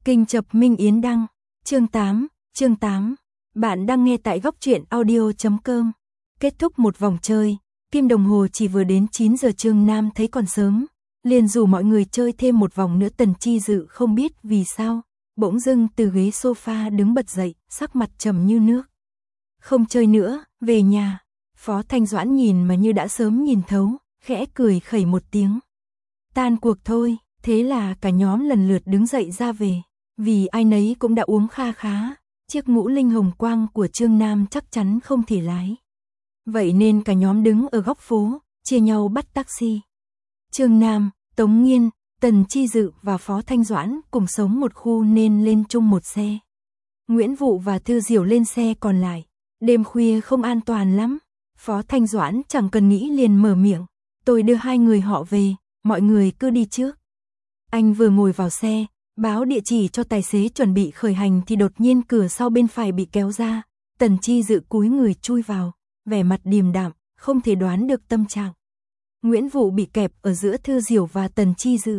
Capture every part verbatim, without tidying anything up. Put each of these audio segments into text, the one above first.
Kinh chập Minh Yến đăng, chương tám, chương tám. Bạn đang nghe tại góc truyện audio chấm com. Kết thúc một vòng chơi, kim đồng hồ chỉ vừa đến chín giờ. Trương Nam thấy còn sớm, liền rủ mọi người chơi thêm một vòng nữa. Tần Chi Dự không biết vì sao, bỗng dưng từ ghế sofa đứng bật dậy, sắc mặt trầm như nước. Không chơi nữa, về nhà. Phó Thanh Doãn nhìn mà như đã sớm nhìn thấu, khẽ cười khẩy một tiếng. Tan cuộc thôi, thế là cả nhóm lần lượt đứng dậy ra về. Vì ai nấy cũng đã uống kha khá, chiếc ngũ linh hồng quang của Trương Nam chắc chắn không thể lái. Vậy nên cả nhóm đứng ở góc phố, chia nhau bắt taxi. Trương Nam, Tống Nghiên, Tần Chi Dự và Phó Thanh Doãn cùng sống một khu nên lên chung một xe. Nguyễn Vụ và Thư Diểu lên xe còn lại. Đêm khuya không an toàn lắm. Phó Thanh Doãn chẳng cần nghĩ liền mở miệng. Tôi đưa hai người họ về, mọi người cứ đi trước. Anh vừa ngồi vào xe, báo địa chỉ cho tài xế chuẩn bị khởi hành thì đột nhiên cửa sau bên phải bị kéo ra. Tần Chi Dự cúi người chui vào, vẻ mặt điềm đạm, không thể đoán được tâm trạng. Nguyễn Vụ bị kẹp ở giữa Thư Diểu và Tần Chi Dự.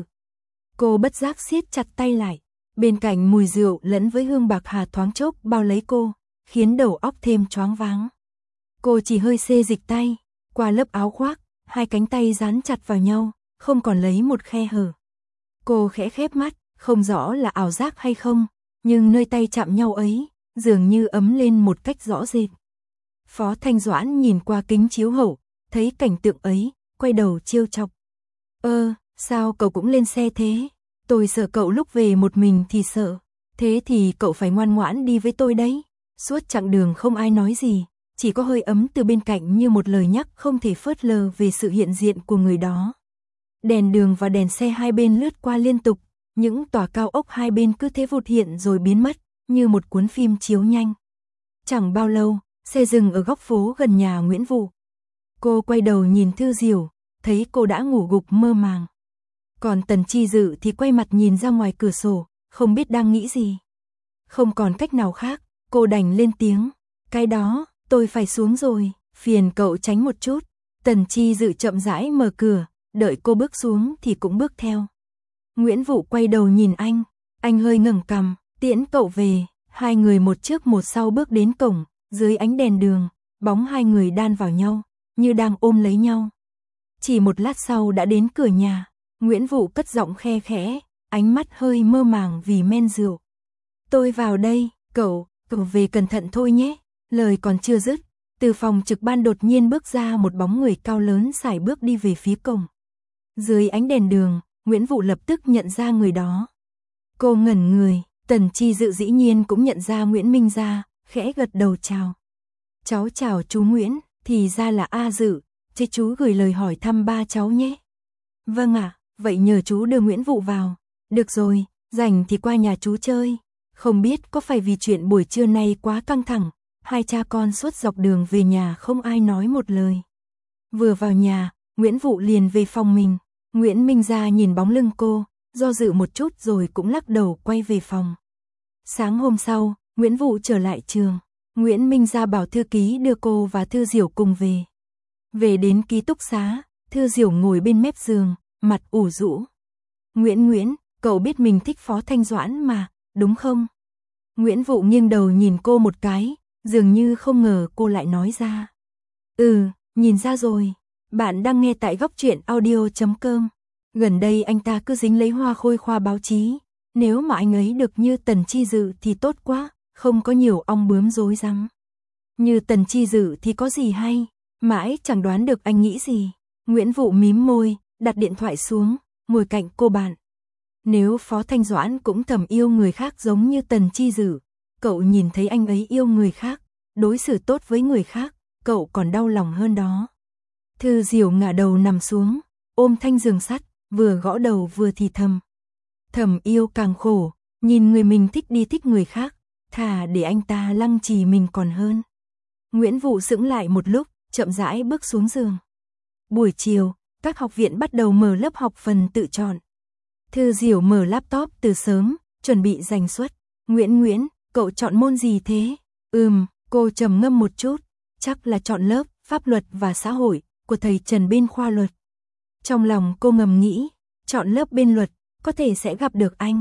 Cô bất giác siết chặt tay lại. Bên cạnh mùi rượu lẫn với hương bạc hà thoáng chốc bao lấy cô, khiến đầu óc thêm choáng váng. Cô chỉ hơi xê dịch tay, qua lớp áo khoác, hai cánh tay dán chặt vào nhau, không còn lấy một khe hở. Cô khẽ khép mắt, không rõ là ảo giác hay không, nhưng nơi tay chạm nhau ấy, dường như ấm lên một cách rõ rệt. Phó Thanh Doãn nhìn qua kính chiếu hậu, thấy cảnh tượng ấy, quay đầu trêu chọc. Ơ, sao cậu cũng lên xe thế? Tôi sợ cậu lúc về một mình thì sợ. Thế thì cậu phải ngoan ngoãn đi với tôi đấy. Suốt chặng đường không ai nói gì, chỉ có hơi ấm từ bên cạnh như một lời nhắc không thể phớt lờ về sự hiện diện của người đó. Đèn đường và đèn xe hai bên lướt qua liên tục, những tòa cao ốc hai bên cứ thế vụt hiện rồi biến mất, như một cuốn phim chiếu nhanh. Chẳng bao lâu, xe dừng ở góc phố gần nhà Nguyễn Vụ. Cô quay đầu nhìn Thư Diểu, thấy cô đã ngủ gục mơ màng. Còn Tần Chi Dự thì quay mặt nhìn ra ngoài cửa sổ, không biết đang nghĩ gì. Không còn cách nào khác, cô đành lên tiếng. Cái đó, tôi phải xuống rồi, phiền cậu tránh một chút. Tần Chi Dự chậm rãi mở cửa, đợi cô bước xuống thì cũng bước theo. Nguyễn Vụ quay đầu nhìn anh, anh hơi ngẩng cằm, tiễn cậu về. Hai người một trước một sau bước đến cổng, dưới ánh đèn đường, bóng hai người đan vào nhau, như đang ôm lấy nhau. Chỉ một lát sau đã đến cửa nhà, Nguyễn Vụ cất giọng khe khẽ, ánh mắt hơi mơ màng vì men rượu. Tôi vào đây, cậu, cậu về cẩn thận thôi nhé. Lời còn chưa dứt, từ phòng trực ban đột nhiên bước ra một bóng người cao lớn sải bước đi về phía cổng. Dưới ánh đèn đường, Nguyễn Vụ lập tức nhận ra người đó. Cô ngẩn người, Tần Chi Dự dĩ nhiên cũng nhận ra Nguyễn Minh Gia, khẽ gật đầu chào. Cháu chào chú Nguyễn, thì ra là A Dự, chứ chú gửi lời hỏi thăm ba cháu nhé. Vâng ạ, vậy nhờ chú đưa Nguyễn Vụ vào. Được rồi, rảnh thì qua nhà chú chơi. Không biết có phải vì chuyện buổi trưa nay quá căng thẳng, hai cha con suốt dọc đường về nhà không ai nói một lời. Vừa vào nhà, Nguyễn Vụ liền về phòng mình. Nguyễn Minh Gia nhìn bóng lưng cô, do dự một chút rồi cũng lắc đầu quay về phòng. Sáng hôm sau, Nguyễn Vụ trở lại trường. Nguyễn Minh Gia bảo thư ký đưa cô và Thư Diểu cùng về. Về đến ký túc xá, Thư Diểu ngồi bên mép giường, mặt ủ rũ. Nguyễn Nguyễn, cậu biết mình thích Phó Thanh Doãn mà, đúng không? Nguyễn Vụ nghiêng đầu nhìn cô một cái, dường như không ngờ cô lại nói ra. Ừ, nhìn ra rồi. Bạn đang nghe tại góc truyện audio chấm com. Gần đây anh ta cứ dính lấy Hoa Khôi khoa báo chí. Nếu mà anh ấy được như Tần Chi Dự thì tốt quá, không có nhiều ong bướm rối rắm. Như Tần Chi Dự thì có gì hay, mãi chẳng đoán được anh nghĩ gì. Nguyễn Vụ mím môi, đặt điện thoại xuống, ngồi cạnh cô bạn. Nếu Phó Thanh Doãn cũng thầm yêu người khác giống như Tần Chi Dự, cậu nhìn thấy anh ấy yêu người khác, đối xử tốt với người khác, cậu còn đau lòng hơn đó. Thư Diểu ngả đầu nằm xuống, ôm thanh giường sắt, vừa gõ đầu vừa thì thầm. Thầm yêu càng khổ, nhìn người mình thích đi thích người khác, thà để anh ta lăng trì mình còn hơn. Nguyễn Vụ sững lại một lúc, chậm rãi bước xuống giường. Buổi chiều, các học viện bắt đầu mở lớp học phần tự chọn. Thư Diểu mở laptop từ sớm, chuẩn bị giành suất. Nguyễn Nguyễn, cậu chọn môn gì thế? Ừm, cô trầm ngâm một chút, chắc là chọn lớp Pháp luật và xã hội của thầy Trần bên khoa luật. Trong lòng cô ngầm nghĩ, chọn lớp bên luật, có thể sẽ gặp được anh.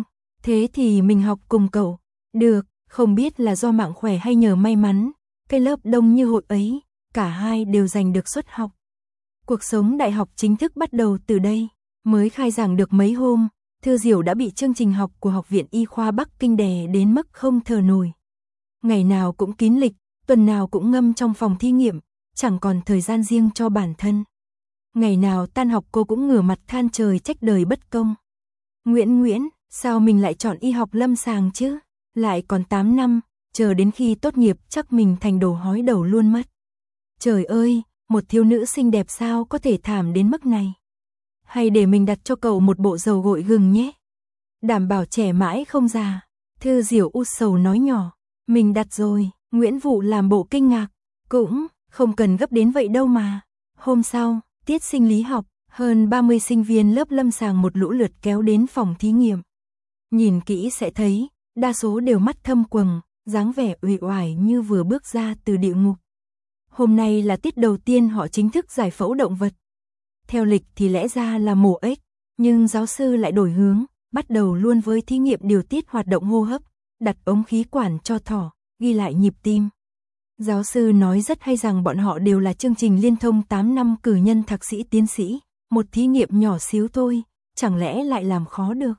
Thế thì mình học cùng cậu. Được, không biết là do mạng khỏe hay nhờ may mắn, cái lớp đông như hội ấy, cả hai đều giành được suất học. Cuộc sống đại học chính thức bắt đầu từ đây, mới khai giảng được mấy hôm, Thư Diểu đã bị chương trình học của Học viện Y khoa Bắc Kinh đè đến mức không thở nổi. Ngày nào cũng kín lịch, tuần nào cũng ngâm trong phòng thí nghiệm, chẳng còn thời gian riêng cho bản thân. Ngày nào tan học cô cũng ngửa mặt than trời trách đời bất công. Nguyễn Nguyễn, sao mình lại chọn y học lâm sàng chứ? Lại còn tám năm, chờ đến khi tốt nghiệp chắc mình thành đồ hói đầu luôn mất. Trời ơi, một thiếu nữ xinh đẹp sao có thể thảm đến mức này? Hay để mình đặt cho cậu một bộ dầu gội gừng nhé. Đảm bảo trẻ mãi không già. Thư Diểu u sầu nói nhỏ. Mình đặt rồi. Nguyễn Vũ làm bộ kinh ngạc. Cũng không cần gấp đến vậy đâu mà. Hôm sau, tiết sinh lý học, hơn ba mươi sinh viên lớp lâm sàng một lũ lượt kéo đến phòng thí nghiệm. Nhìn kỹ sẽ thấy, đa số đều mắt thâm quầng, dáng vẻ uể oải như vừa bước ra từ địa ngục. Hôm nay là tiết đầu tiên họ chính thức giải phẫu động vật. Theo lịch thì lẽ ra là mổ ếch, nhưng giáo sư lại đổi hướng, bắt đầu luôn với thí nghiệm điều tiết hoạt động hô hấp, đặt ống khí quản cho thỏ, ghi lại nhịp tim. Giáo sư nói rất hay rằng bọn họ đều là chương trình liên thông tám năm cử nhân thạc sĩ tiến sĩ, một thí nghiệm nhỏ xíu thôi, chẳng lẽ lại làm khó được.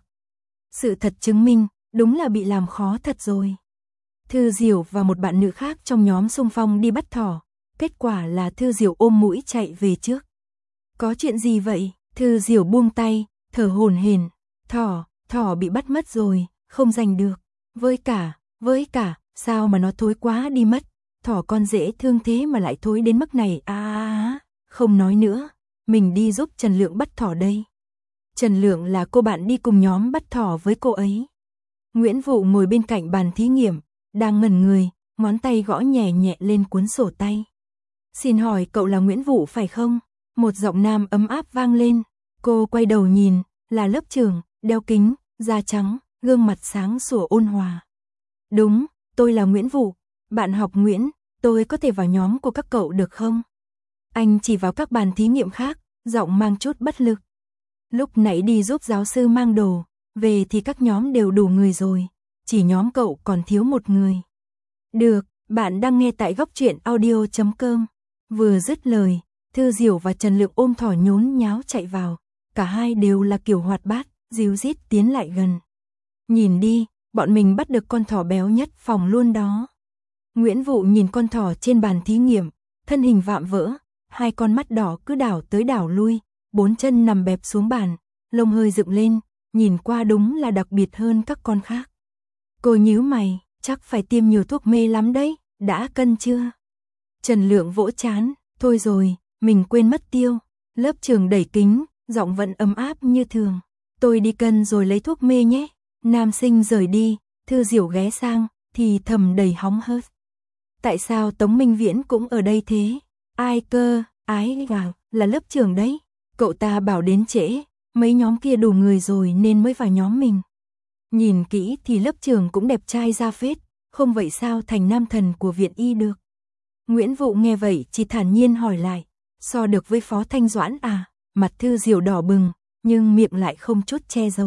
Sự thật chứng minh, đúng là bị làm khó thật rồi. Thư Diểu và một bạn nữ khác trong nhóm xung phong đi bắt thỏ, kết quả là Thư Diểu ôm mũi chạy về trước. Có chuyện gì vậy? Thư Diểu buông tay, thở hổn hển. Thỏ, thỏ bị bắt mất rồi, không giành được. Với cả, với cả, sao mà nó thối quá đi mất? Thỏ con dễ thương thế mà lại thối đến mức này à, à, à. Không nói nữa, mình đi giúp Trần Lượng bắt thỏ đây. Trần Lượng là cô bạn đi cùng nhóm bắt thỏ với cô ấy. Nguyễn Vũ ngồi bên cạnh bàn thí nghiệm, đang ngẩn người, ngón tay gõ nhẹ nhẹ lên cuốn sổ tay. Xin hỏi cậu là Nguyễn Vũ phải không? Một giọng nam ấm áp vang lên, cô quay đầu nhìn, là lớp trưởng, đeo kính, da trắng, gương mặt sáng sủa ôn hòa. Đúng, tôi là Nguyễn Vũ, bạn học Nguyễn, tôi có thể vào nhóm của các cậu được không? Anh chỉ vào các bàn thí nghiệm khác, giọng mang chút bất lực. Lúc nãy đi giúp giáo sư mang đồ, về thì các nhóm đều đủ người rồi, chỉ nhóm cậu còn thiếu một người. Được, bạn đang nghe tại góc truyện audio chấm com. Vừa dứt lời, Thư Diểu và Trần Lượng ôm thỏ nhốn nháo chạy vào, cả hai đều là kiểu hoạt bát, díu dít tiến lại gần. Nhìn đi, bọn mình bắt được con thỏ béo nhất phòng luôn đó. Nguyễn Vũ nhìn con thỏ trên bàn thí nghiệm, thân hình vạm vỡ, hai con mắt đỏ cứ đảo tới đảo lui, bốn chân nằm bẹp xuống bàn, lông hơi dựng lên, nhìn qua đúng là đặc biệt hơn các con khác. Cô nhíu mày, chắc phải tiêm nhiều thuốc mê lắm đấy, đã cân chưa? Trần Lượng vỗ trán, thôi rồi, mình quên mất tiêu. Lớp trưởng đẩy kính, giọng vẫn ấm áp như thường. Tôi đi cân rồi lấy thuốc mê nhé. Nam sinh rời đi, Thư Diểu ghé sang, thì thầm đầy hóng hớt. Tại sao Tống Minh Viễn cũng ở đây thế? Ai cơ, ái gà, là lớp trưởng đấy. Cậu ta bảo đến trễ, mấy nhóm kia đủ người rồi nên mới vào nhóm mình. Nhìn kỹ thì lớp trưởng cũng đẹp trai ra phết, không vậy sao thành nam thần của viện y được. Nguyễn Vũ nghe vậy chỉ thản nhiên hỏi lại, so được với Phó Thanh Doãn à? Mặt Thư Diểu đỏ bừng, nhưng miệng lại không chút che giấu.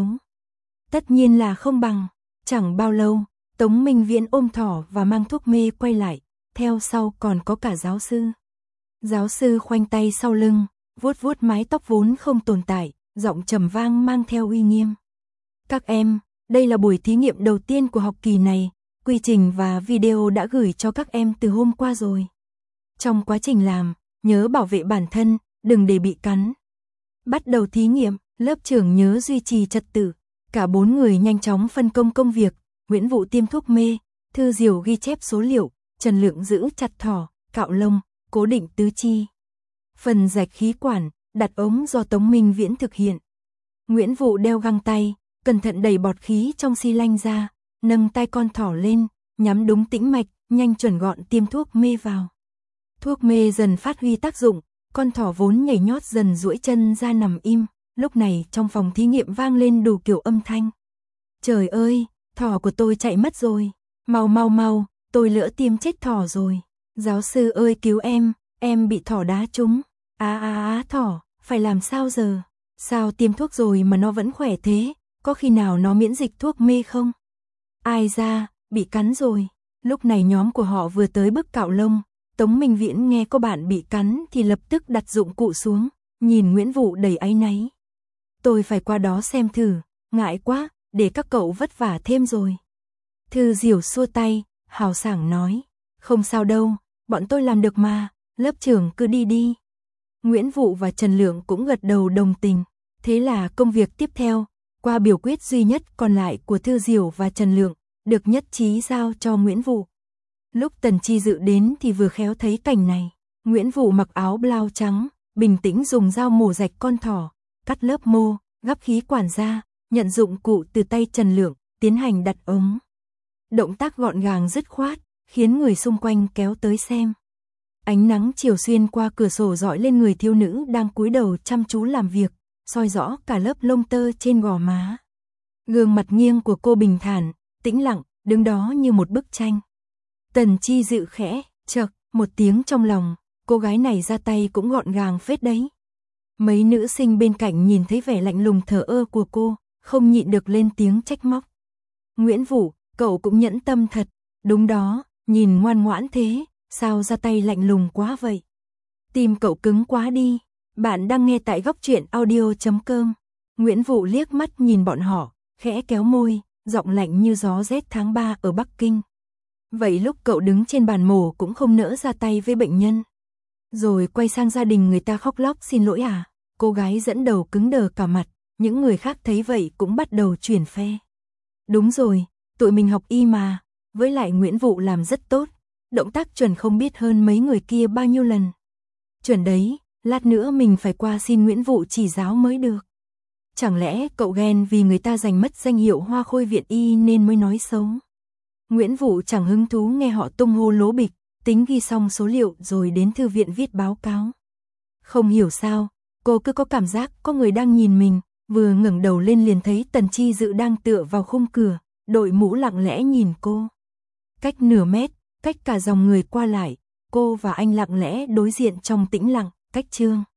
Tất nhiên là không bằng. Chẳng bao lâu, Tống Minh Viễn ôm thỏ và mang thuốc mê quay lại, theo sau còn có cả giáo sư. Giáo sư khoanh tay sau lưng, vuốt vuốt mái tóc vốn không tồn tại, giọng trầm vang mang theo uy nghiêm. Các em, đây là buổi thí nghiệm đầu tiên của học kỳ này, quy trình và video đã gửi cho các em từ hôm qua rồi. Trong quá trình làm, nhớ bảo vệ bản thân, đừng để bị cắn. Bắt đầu thí nghiệm, lớp trưởng nhớ duy trì trật tự. Cả bốn người nhanh chóng phân công công việc, Nguyễn Vũ tiêm thuốc mê, Thư Diểu ghi chép số liệu, Trần Lượng giữ chặt thỏ, cạo lông, cố định tứ chi. Phần rạch khí quản, đặt ống do Tống Minh Viễn thực hiện. Nguyễn Vũ đeo găng tay, cẩn thận đẩy bọt khí trong xi lanh ra, nâng tay con thỏ lên, nhắm đúng tĩnh mạch, nhanh chuẩn gọn tiêm thuốc mê vào. Thuốc mê dần phát huy tác dụng, con thỏ vốn nhảy nhót dần duỗi chân ra nằm im. Lúc này trong phòng thí nghiệm vang lên đủ kiểu âm thanh. Trời ơi, thỏ của tôi chạy mất rồi. Mau mau mau, tôi lỡ tiêm chết thỏ rồi. Giáo sư ơi cứu em, em bị thỏ đá trúng. Á á á thỏ, phải làm sao giờ? Sao tiêm thuốc rồi mà nó vẫn khỏe thế? có khi nào nó miễn dịch thuốc mê không? Ai ra, bị cắn rồi. Lúc này nhóm của họ vừa tới bức cạo lông, Tống Minh Viễn nghe có bạn bị cắn thì lập tức đặt dụng cụ xuống, nhìn Nguyễn Vũ đầy áy náy. Tôi phải qua đó xem thử, ngại quá, để các cậu vất vả thêm rồi. Thư Diểu xua tay, hào sảng nói, không sao đâu, bọn tôi làm được mà, lớp trưởng cứ đi đi. Nguyễn Vũ và Trần Lượng cũng gật đầu đồng tình, thế là công việc tiếp theo, qua biểu quyết duy nhất còn lại của Thư Diểu và Trần Lượng, được nhất trí giao cho Nguyễn Vũ. Lúc Tần Chi Dự đến thì vừa khéo thấy cảnh này, Nguyễn Vũ mặc áo blau trắng, bình tĩnh dùng dao mổ rạch con thỏ, cắt lớp mô, gắp khí quản ra, nhận dụng cụ từ tay Trần Lượng, tiến hành đặt ống. Động tác gọn gàng dứt khoát, khiến người xung quanh kéo tới xem. Ánh nắng chiều xuyên qua cửa sổ rọi lên người thiếu nữ đang cúi đầu chăm chú làm việc, soi rõ cả lớp lông tơ trên gò má. Gương mặt nghiêng của cô bình thản, tĩnh lặng, đứng đó như một bức tranh. Tần Chi Dự khẽ, chợt, một tiếng trong lòng, cô gái này ra tay cũng gọn gàng phết đấy. Mấy nữ sinh bên cạnh nhìn thấy vẻ lạnh lùng thờ ơ của cô, không nhịn được lên tiếng trách móc. Nguyễn Vũ, cậu cũng nhẫn tâm thật, đúng đó, nhìn ngoan ngoãn thế, sao ra tay lạnh lùng quá vậy? Tim cậu cứng quá đi. Bạn đang nghe tại góc truyện audio chấm com. Nguyễn Vũ liếc mắt nhìn bọn họ, khẽ kéo môi, giọng lạnh như gió rét tháng ba ở Bắc Kinh. Vậy lúc cậu đứng trên bàn mổ cũng không nỡ ra tay với bệnh nhân. Rồi quay sang gia đình người ta khóc lóc xin lỗi à? Cô gái dẫn đầu cứng đờ cả mặt, những người khác thấy vậy cũng bắt đầu chuyển phe. Đúng rồi, tụi mình học y mà, với lại Nguyễn Vũ làm rất tốt, động tác chuẩn không biết hơn mấy người kia bao nhiêu lần. Chuẩn đấy, lát nữa mình phải qua xin Nguyễn Vũ chỉ giáo mới được. Chẳng lẽ cậu ghen vì người ta giành mất danh hiệu Hoa Khôi Viện Y nên mới nói xấu? Nguyễn Vũ chẳng hứng thú nghe họ tung hô lố bịch, tính ghi xong số liệu rồi đến thư viện viết báo cáo. Không hiểu sao, cô cứ có cảm giác có người đang nhìn mình, vừa ngẩng đầu lên liền thấy Tần Chi Dự đang tựa vào khung cửa, đội mũ lặng lẽ nhìn cô. Cách nửa mét, cách cả dòng người qua lại, cô và anh lặng lẽ đối diện trong tĩnh lặng, cách chương.